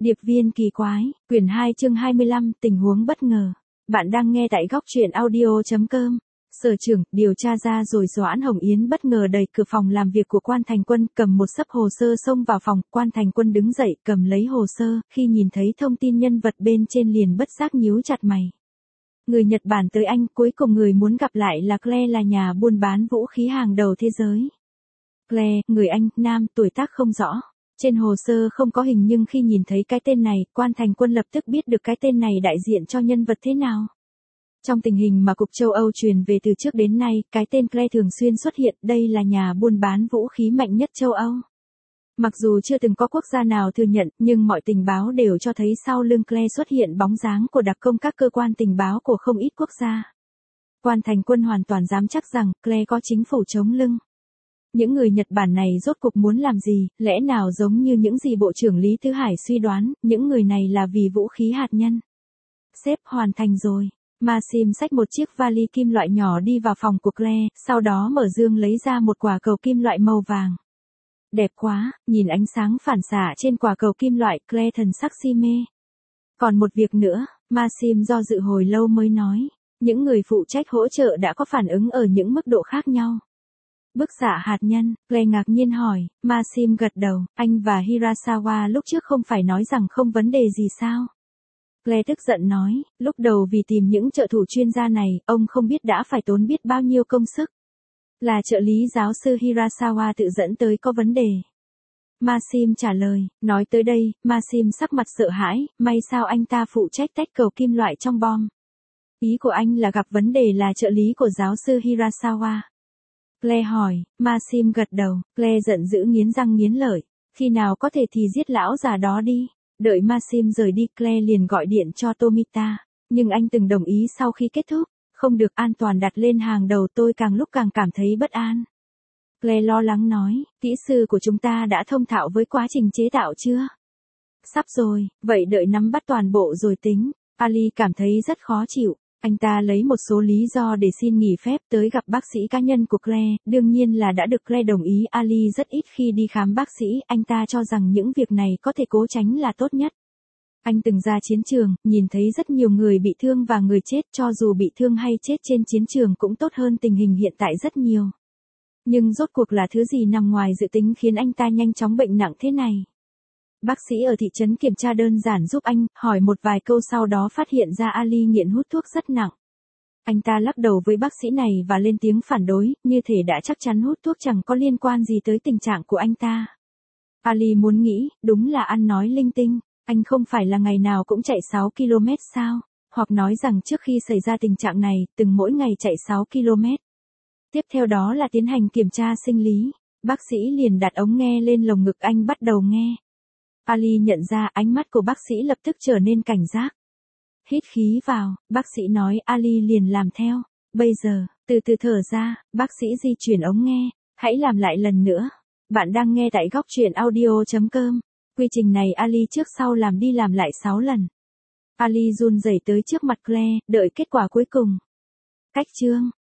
Điệp viên kỳ quái, quyển 2 chương 25, tình huống bất ngờ. Bạn đang nghe tại góc truyện audio.com. Sở trưởng, điều tra ra rồi Doãn Hồng Yến bất ngờ đẩy cửa phòng làm việc của Quan Thành Quân, cầm một xấp hồ sơ xông vào phòng. Quan Thành Quân đứng dậy, cầm lấy hồ sơ, khi nhìn thấy thông tin nhân vật bên trên liền bất giác nhíu chặt mày. Người Nhật Bản tới Anh, cuối cùng người muốn gặp lại là Claire, là nhà buôn bán vũ khí hàng đầu thế giới. Claire, người Anh, nam, tuổi tác không rõ. Trên hồ sơ không có hình, nhưng khi nhìn thấy cái tên này, Quan Thành Quân lập tức biết được cái tên này đại diện cho nhân vật thế nào. Trong tình hình mà Cục châu Âu truyền về từ trước đến nay, cái tên Claire thường xuyên xuất hiện, đây là nhà buôn bán vũ khí mạnh nhất châu Âu. Mặc dù chưa từng có quốc gia nào thừa nhận, nhưng mọi tình báo đều cho thấy sau lưng Claire xuất hiện bóng dáng của đặc công các cơ quan tình báo của không ít quốc gia. Quan Thành Quân hoàn toàn dám chắc rằng Claire có chính phủ chống lưng. Những người Nhật Bản này rốt cuộc muốn làm gì, lẽ nào giống như những gì Bộ trưởng Lý Thứ Hải suy đoán, những người này là vì vũ khí hạt nhân. Sếp, hoàn thành rồi. Maxim xách một chiếc vali kim loại nhỏ đi vào phòng của Claire, sau đó mở dương lấy ra một quả cầu kim loại màu vàng. Đẹp quá, nhìn ánh sáng phản xạ trên quả cầu kim loại, Claire thần sắc si mê. Còn một việc nữa, Maxim do dự hồi lâu mới nói, những người phụ trách hỗ trợ đã có phản ứng ở những mức độ khác nhau. Bức xạ hạt nhân, Claire ngạc nhiên hỏi, Maxim gật đầu, anh và Hirasawa lúc trước không phải nói rằng không vấn đề gì sao? Claire tức giận nói, lúc đầu vì tìm những trợ thủ chuyên gia này, ông không biết đã phải tốn biết bao nhiêu công sức. Là trợ lý giáo sư Hirasawa tự dẫn tới có vấn đề. Maxim trả lời, nói tới đây, Maxim sắc mặt sợ hãi, may sao anh ta phụ trách tách cầu kim loại trong bom. Ý của anh là gặp vấn đề là trợ lý của giáo sư Hirasawa. Claire hỏi, Maxim gật đầu, Claire giận dữ nghiến răng nghiến lợi, khi nào có thể thì giết lão già đó đi. Đợi Maxim rời đi, Claire liền gọi điện cho Tomita, nhưng anh từng đồng ý sau khi kết thúc, không được, an toàn đặt lên hàng đầu, tôi càng lúc càng cảm thấy bất an. Claire lo lắng nói, kỹ sư của chúng ta đã thông thạo với quá trình chế tạo chưa? Sắp rồi, vậy đợi nắm bắt toàn bộ rồi tính. Ali cảm thấy rất khó chịu. Anh ta lấy một số lý do để xin nghỉ phép tới gặp bác sĩ cá nhân của Claire, đương nhiên là đã được Claire đồng ý. Ali rất ít khi đi khám bác sĩ, anh ta cho rằng những việc này có thể cố tránh là tốt nhất. Anh từng ra chiến trường, nhìn thấy rất nhiều người bị thương và người chết, cho dù bị thương hay chết trên chiến trường cũng tốt hơn tình hình hiện tại rất nhiều. Nhưng rốt cuộc là thứ gì nằm ngoài dự tính khiến anh ta nhanh chóng bệnh nặng thế này? Bác sĩ ở thị trấn kiểm tra đơn giản giúp anh, hỏi một vài câu sau đó phát hiện ra Ali nghiện hút thuốc rất nặng. Anh ta lắc đầu với bác sĩ này và lên tiếng phản đối, như thể đã chắc chắn hút thuốc chẳng có liên quan gì tới tình trạng của anh ta. Ali muốn nghĩ, đúng là ăn nói linh tinh, anh không phải là ngày nào cũng chạy 6 km sao, hoặc nói rằng trước khi xảy ra tình trạng này, từng mỗi ngày chạy 6 km. Tiếp theo đó là tiến hành kiểm tra sinh lý, bác sĩ liền đặt ống nghe lên lồng ngực anh bắt đầu nghe. Ali nhận ra ánh mắt của bác sĩ lập tức trở nên cảnh giác. Hít khí vào, bác sĩ nói, Ali liền làm theo. Bây giờ, từ từ thở ra, bác sĩ di chuyển ống nghe, hãy làm lại lần nữa. Bạn đang nghe tại góc truyện audio.com. Quy trình này Ali trước sau làm đi làm lại 6 lần. Ali run rẩy tới trước mặt Claire, đợi kết quả cuối cùng. Cách chương,